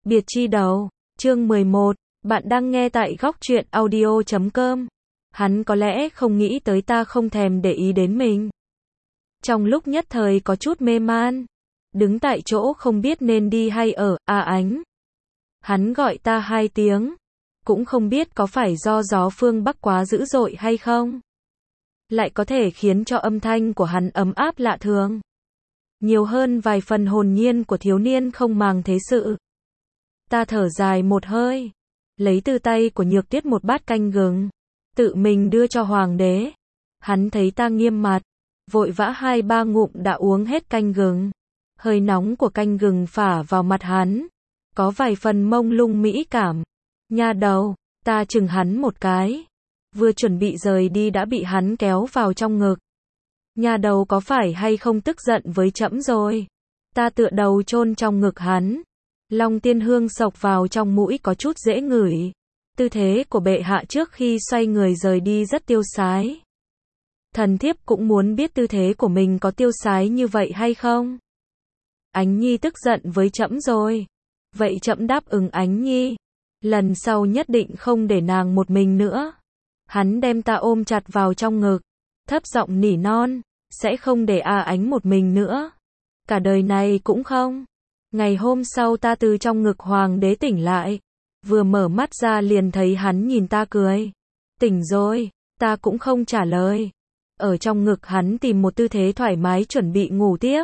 Biệt chi đầu, chương 11, bạn đang nghe tại góc truyện audio.com. Hắn có lẽ không nghĩ tới ta không thèm để ý đến mình. Trong lúc nhất thời có chút mê man, đứng tại chỗ không biết nên đi hay ở, Ánh. Hắn gọi ta 2 tiếng, cũng không biết có phải do gió phương Bắc quá dữ dội hay không. Lại có thể khiến cho âm thanh của hắn ấm áp lạ thường. Nhiều hơn vài phần hồn nhiên của thiếu niên không màng thế sự. Ta thở dài một hơi, lấy từ tay của Nhược Tuyết một bát canh gừng, tự mình đưa cho hoàng đế. Hắn thấy ta nghiêm mặt, vội vã 2-3 ngụm đã uống hết canh gừng. Hơi nóng của canh gừng phả vào mặt hắn, có vài phần mông lung mỹ cảm. Nha đầu, ta chừng hắn một cái, vừa chuẩn bị rời đi đã bị hắn kéo vào trong ngực. Nha đầu có phải hay không tức giận với trẫm rồi? Ta tựa đầu chôn trong ngực hắn. Long tiên hương xộc vào trong mũi có chút dễ ngửi. Tư thế của bệ hạ trước khi xoay người rời đi rất tiêu sái. Thần thiếp cũng muốn biết tư thế của mình có tiêu sái như vậy hay không? Ánh Nhi tức giận với trẫm rồi. Vậy trẫm đáp ứng Ánh Nhi. Lần sau nhất định không để nàng một mình nữa. Hắn đem ta ôm chặt vào trong ngực, thấp giọng nỉ non, sẽ không để Ánh một mình nữa. Cả đời này cũng không. Ngày hôm sau ta từ trong ngực hoàng đế tỉnh lại, vừa mở mắt ra liền thấy hắn nhìn ta cười. Tỉnh rồi, ta cũng không trả lời. Ở trong ngực hắn tìm một tư thế thoải mái chuẩn bị ngủ tiếp.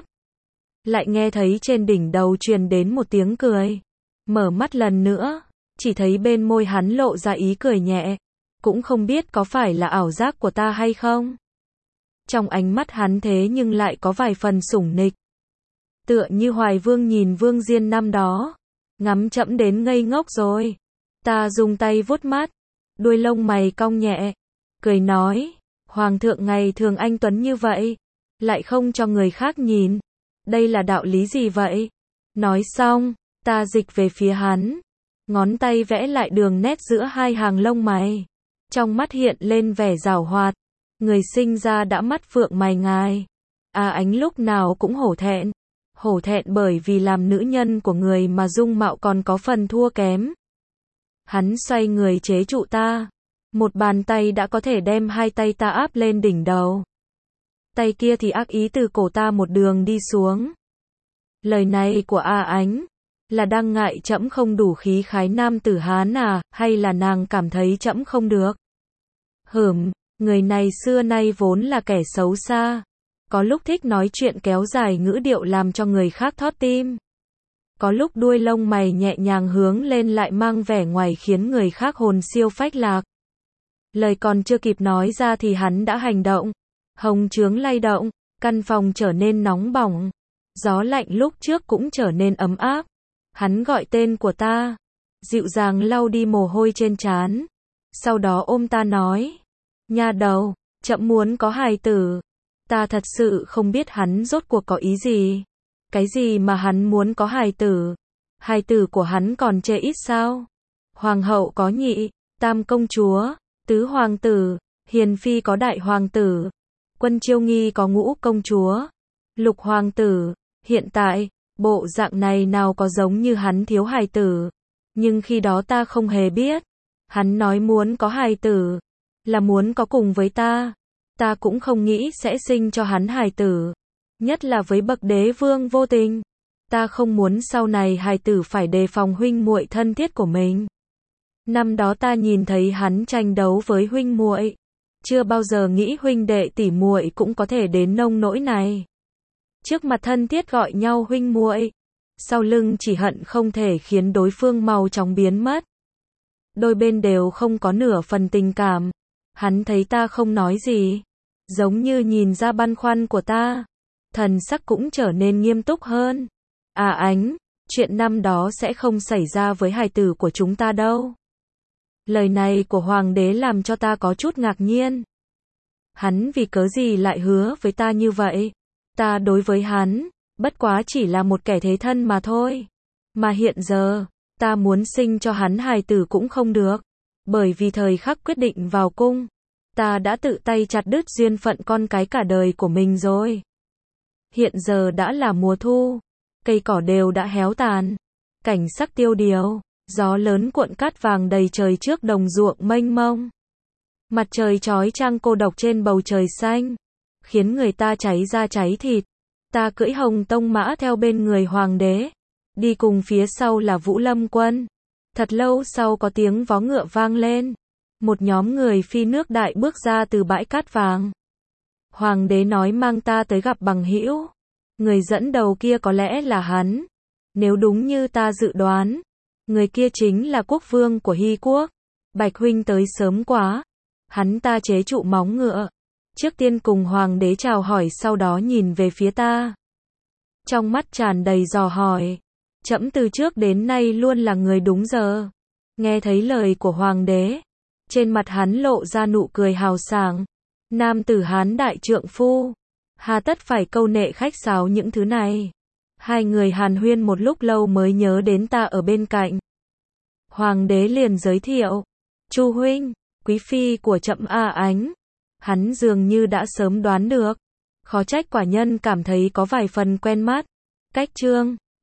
Lại nghe thấy trên đỉnh đầu truyền đến một tiếng cười. Mở mắt lần nữa, chỉ thấy bên môi hắn lộ ra ý cười nhẹ. Cũng không biết có phải là ảo giác của ta hay không. Trong ánh mắt hắn thế nhưng lại có vài phần sủng nịch. Tựa như Hoài Vương nhìn Vương Diên năm đó, ngắm trẫm đến ngây ngốc rồi. Ta dùng tay vuốt mắt, đuôi lông mày cong nhẹ, cười nói, Hoàng thượng ngày thường anh tuấn như vậy, lại không cho người khác nhìn. Đây là đạo lý gì vậy? Nói xong, ta dịch về phía hắn, ngón tay vẽ lại đường nét giữa hai hàng lông mày. Trong mắt hiện lên vẻ giảo hoạt, người sinh ra đã mắt phượng mày ngài. Ánh lúc nào cũng hổ thẹn bởi vì làm nữ nhân của người mà dung mạo còn có phần thua kém. Hắn xoay người chế trụ ta, một bàn tay đã có thể đem 2 tay ta áp lên đỉnh đầu. Tay kia thì ác ý từ cổ ta một đường đi xuống. Lời này của Ánh là đang ngại trẫm không đủ khí khái nam tử Hán hay là nàng cảm thấy trẫm không được? Người này xưa nay vốn là kẻ xấu xa, có lúc thích nói chuyện kéo dài ngữ điệu làm cho người khác thót tim. Có lúc đuôi lông mày nhẹ nhàng hướng lên lại mang vẻ ngoài khiến người khác hồn siêu phách lạc. Lời còn chưa kịp nói ra thì hắn đã hành động. Hồng trướng lay động, căn phòng trở nên nóng bỏng. Gió lạnh lúc trước cũng trở nên ấm áp. Hắn gọi tên của ta, dịu dàng lau đi mồ hôi trên trán. Sau đó ôm ta nói, nha đầu, trẫm muốn có hài tử. Ta thật sự không biết hắn rốt cuộc có ý gì. Cái gì mà hắn muốn có hài tử? Hài tử của hắn còn chê ít sao? Hoàng hậu có nhị, tam công chúa, tứ hoàng tử, hiền phi có đại hoàng tử, Quân Chiêu Nghi có ngũ công chúa, lục hoàng tử. Hiện tại, bộ dạng này nào có giống như hắn thiếu hài tử. Nhưng khi đó ta không hề biết. Hắn nói muốn có hài tử, là muốn có cùng với ta. Ta cũng không nghĩ sẽ sinh cho hắn hài tử. Nhất là với bậc đế vương vô tình. Ta không muốn sau này hài tử phải đề phòng huynh muội thân thiết của mình. Năm đó ta nhìn thấy hắn tranh đấu với huynh muội, chưa bao giờ nghĩ huynh đệ tỷ muội cũng có thể đến nông nỗi này. Trước mặt thân thiết gọi nhau huynh muội, sau lưng chỉ hận không thể khiến đối phương mau chóng biến mất. Đôi bên đều không có nửa phần tình cảm. Hắn thấy ta không nói gì, giống như nhìn ra băn khoăn của ta, thần sắc cũng trở nên nghiêm túc hơn. Ánh, chuyện năm đó sẽ không xảy ra với hài tử của chúng ta đâu. Lời này của hoàng đế làm cho ta có chút ngạc nhiên. Hắn vì cớ gì lại hứa với ta như vậy? Ta đối với hắn, bất quá chỉ là một kẻ thế thân mà thôi. Mà hiện giờ, ta muốn sinh cho hắn hài tử cũng không được. Bởi vì thời khắc quyết định vào cung, ta đã tự tay chặt đứt duyên phận con cái cả đời của mình rồi. Hiện giờ đã là mùa thu, cây cỏ đều đã héo tàn. cảnh sắc tiêu điều, gió lớn cuộn cát vàng đầy trời trước đồng ruộng mênh mông. Mặt trời chói chang cô độc trên bầu trời xanh, khiến người ta cháy da cháy thịt. Ta cưỡi hồng tông mã theo bên người hoàng đế, đi cùng phía sau là Vũ Lâm quân. Thật lâu sau có tiếng vó ngựa vang lên, một nhóm người phi nước đại bước ra từ bãi cát vàng. Hoàng đế nói mang ta tới gặp bằng hữu. Người dẫn đầu kia có lẽ là hắn. Nếu đúng như ta dự đoán, người kia chính là quốc vương của Hy quốc. Bạch huynh tới sớm quá. Hắn ta chế trụ móng ngựa, trước tiên cùng hoàng đế chào hỏi, sau đó nhìn về phía ta. Trong mắt tràn đầy dò hỏi. Trẫm từ trước đến nay luôn là người đúng giờ. Nghe thấy lời của hoàng đế, trên mặt hắn lộ ra nụ cười hào sảng. Nam tử Hán đại trượng phu, hà tất phải câu nệ khách sáo những thứ này. Hai người hàn huyên một lúc lâu mới nhớ đến ta ở bên cạnh. Hoàng đế liền giới thiệu, Chu huynh, quý phi của trẫm A Ánh. Hắn dường như đã sớm đoán được, khó trách quả nhân cảm thấy có vài phần quen mắt. Cách chương